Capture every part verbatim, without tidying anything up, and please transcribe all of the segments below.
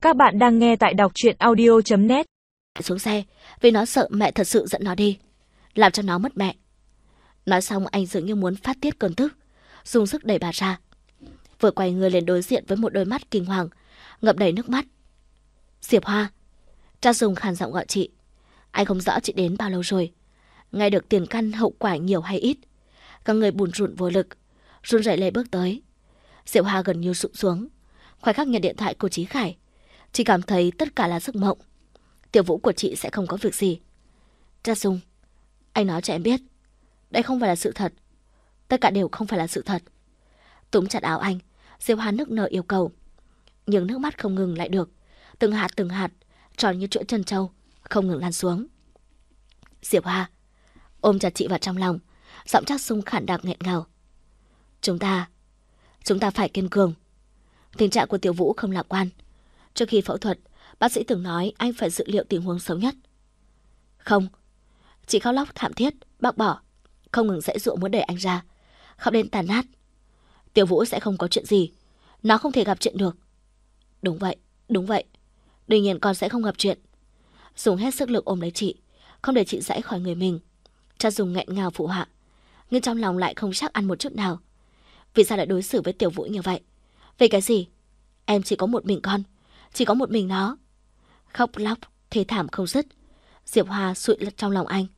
Các bạn đang nghe tại đọc truyện audio chấm net. Xuống xe vì nó sợ mẹ thật sự dẫn nó đi, làm cho nó mất mẹ. Nói xong anh dường như muốn phát tiết cơn tức, dùng sức đẩy bà ra. Vừa quay người lên đối diện với một đôi mắt kinh hoàng, ngập đầy nước mắt. Diệp Hoa. Cha dùng khàn giọng gọi chị. Anh không rõ chị đến bao lâu rồi. Nghe được tiền căn hậu quả nhiều hay ít, các người bùn rùn vô lực, run rẩy lê bước tới. Diệp Hoa gần như sụp xuống. Khoảnh khắc nhận điện thoại của Chí Khải, chị cảm thấy tất cả là giấc mộng. Tiểu Vũ của chị sẽ không có việc gì. Cha Dung, anh nói cho em biết, đây không phải là sự thật. Tất cả đều không phải là sự thật. Túm chặt áo anh, Diệp Hoa nức nở yêu cầu. Nhưng nước mắt không ngừng lại được. Từng hạt từng hạt, tròn như chuỗi chân trâu, không ngừng lan xuống. Diệp Hoa ôm chặt chị vào trong lòng, giọng Trác Dung khản đặc nghẹn ngào. Chúng ta, chúng ta phải kiên cường. Tình trạng của Tiểu Vũ không lạc quan. Trước khi phẫu thuật, bác sĩ từng nói anh phải dự liệu tình huống xấu nhất. Không, chị khóc lóc thảm thiết, bác bỏ, không ngừng giãy giụa muốn đẩy anh ra, khóc đến tàn nát. Tiểu Vũ sẽ không có chuyện gì, nó không thể gặp chuyện được. Đúng vậy, đúng vậy, đương nhiên con sẽ không gặp chuyện. Dùng hết sức lực ôm lấy chị, không để chị giãy khỏi người mình. Cha Dùng nghẹn ngào phụ họa, nhưng trong lòng lại không chắc ăn một chút nào. Vì sao lại đối xử với Tiểu Vũ như vậy? Vì cái gì? Em chỉ có một mình con, chỉ có một mình nó. Khóc lóc, thê thảm không dứt. Diệp Hoa sụi trong lòng anh.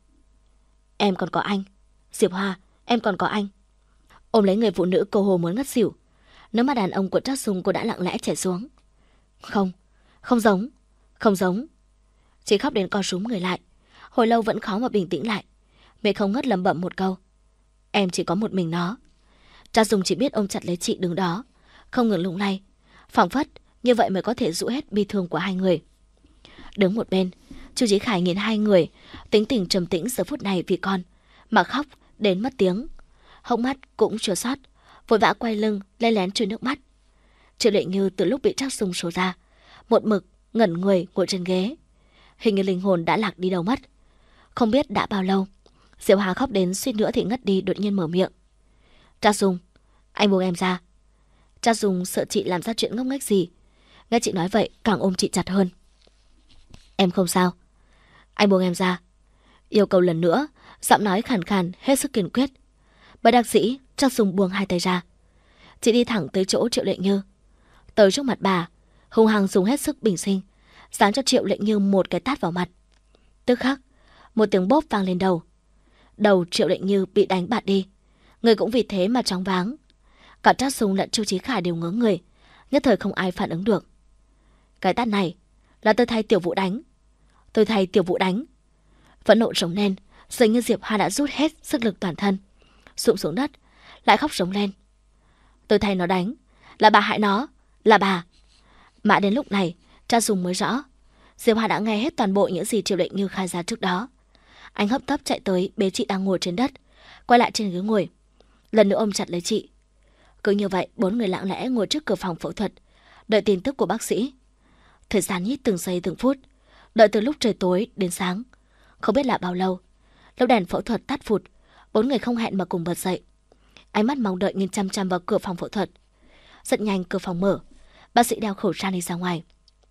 Em còn có anh. Diệp Hoa, em còn có anh. Ôm lấy người phụ nữ cô hồ muốn ngất xỉu. Nước mắt đàn ông của Trác Dung cô đã lặng lẽ chảy xuống. Không, không giống, không giống. Chị khóc đến co rúm người lại. Hồi lâu vẫn khó mà bình tĩnh lại. Mẹ không ngớt lẩm bẩm một câu. Em chỉ có một mình nó. Trác Dung chỉ biết ôm chặt lấy chị đứng đó, không ngừng lung lay, phảng phất như vậy mới có thể dụ hết bi thương của hai người. Đứng một bên, Chu Chí Khải nhìn hai người, tính tình trầm tĩnh giờ phút này vì con mà khóc đến mất tiếng. Hốc mắt cũng chua xót, vội vã quay lưng len lén trôi nước mắt. Triệu Lệ Như từ lúc bị Trác Dung sổ ra, một mực ngẩn người ngồi trên ghế, hình như linh hồn đã lạc đi đâu mất. Không biết đã bao lâu, Diệu Hà khóc đến suýt nữa thì ngất đi, đột nhiên mở miệng. Trác Dung, anh buông em ra. Trác Dung sợ chị làm ra chuyện ngốc nghếch gì, nghe chị nói vậy càng ôm chị chặt hơn. Em không sao. Anh buông em ra. Yêu cầu lần nữa, giọng nói khàn khàn hết sức kiên quyết. Bất đắc dĩ, Trác Dung buông hai tay ra. Chị đi thẳng tới chỗ Triệu Lệ Như, tới trước mặt bà, hung hăng dùng hết sức bình sinh, giáng cho Triệu Lệ Như một cái tát vào mặt. Tức khắc, một tiếng bốp vang lên đầu. Đầu Triệu Lệ Như bị đánh bạt đi, người cũng vì thế mà choáng váng. Cả Trác Dung lẫn Chu Chí Khải đều ngớ người, nhất thời không ai phản ứng được. Cái tát này là tôi thay Tiểu Vũ đánh. Tôi thay Tiểu Vũ đánh. Phẫn nộ rống lên, dường như Diệp Hoa đã rút hết sức lực toàn thân, sụp xuống đất, lại khóc rống lên. Tôi thay nó đánh, là bà hại nó, là bà. Mãi đến lúc này, Trác Dung mới rõ, Diệp Hoa đã nghe hết toàn bộ những gì Triệu Lệ Như khai ra trước đó. Anh hấp tấp chạy tới bế chị đang ngồi trên đất, quay lại trên ghế ngồi, lần nữa ôm chặt lấy chị. Cứ như vậy, bốn người lặng lẽ ngồi trước cửa phòng phẫu thuật, đợi tin tức của bác sĩ. Thời gian nhít từng giây từng phút, đợi từ lúc trời tối đến sáng, không biết là bao lâu. Lúc đèn phẫu thuật tắt phụt, bốn người không hẹn mà cùng bật dậy, ánh mắt mong đợi nhìn chăm chăm vào cửa phòng phẫu thuật. Rất nhanh cửa phòng mở, bác sĩ đeo khẩu trang đi ra ngoài.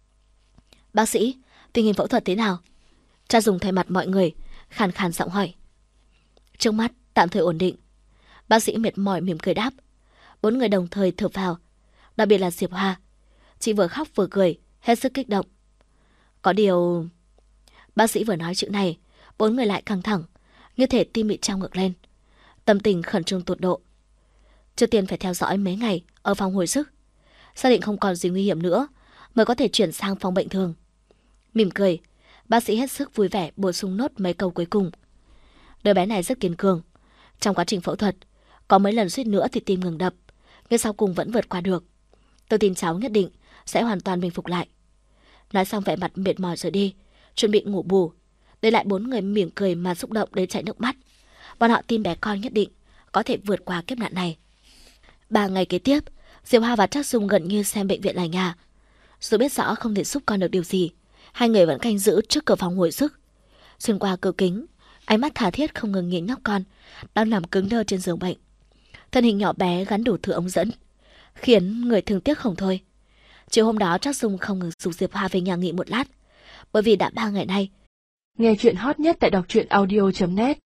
Bác sĩ, tình hình phẫu thuật thế nào? Cha Dùng thay mặt mọi người, khàn khàn giọng hỏi. Trước mắt tạm thời ổn định. Bác sĩ mệt mỏi mỉm cười đáp. Bốn người đồng thời thở phào, đặc biệt là Diệp Hoa. Chị vừa khóc vừa cười, hết sức kích động. Có điều... Bác sĩ vừa nói chữ này, bốn người lại căng thẳng, như thể tim bị trao ngược lên, tâm tình khẩn trương tột độ. Trước tiên phải theo dõi mấy ngày ở phòng hồi sức, xác định không còn gì nguy hiểm nữa mới có thể chuyển sang phòng bệnh thường. Mỉm cười, bác sĩ hết sức vui vẻ bổ sung nốt mấy câu cuối cùng. Đứa bé này rất kiên cường. Trong quá trình phẫu thuật, có mấy lần suýt nữa thì tim ngừng đập, nhưng sau cùng vẫn vượt qua được. Tôi tin cháu nhất định sẽ hoàn toàn bình phục lại. Nói xong vẻ mặt mệt mỏi rời đi, chuẩn bị ngủ bù. Để lại bốn người mỉm cười mà xúc động đến chảy nước mắt. Bọn họ tin bé con nhất định có thể vượt qua kiếp nạn này. Ba ngày kế tiếp, Diệp Hoa và Trác Dung gần như xem bệnh viện là nhà. Dù biết rõ không thể giúp con được điều gì, hai người vẫn canh giữ trước cửa phòng hồi sức. Xuyên qua cửa kính, ánh mắt tha thiết không ngừng nhìn nhóc con đang nằm cứng đơ trên giường bệnh. Thân hình nhỏ bé gắn đủ thứ ống dẫn, khiến người thương tiếc không thôi. Chiều hôm đó Trác Dung không ngừng rủ Diệp Hoa về nhà nghỉ một lát, bởi vì đã ba ngày nay. Nghe chuyện hot nhất tại đọc truyện audio chấm net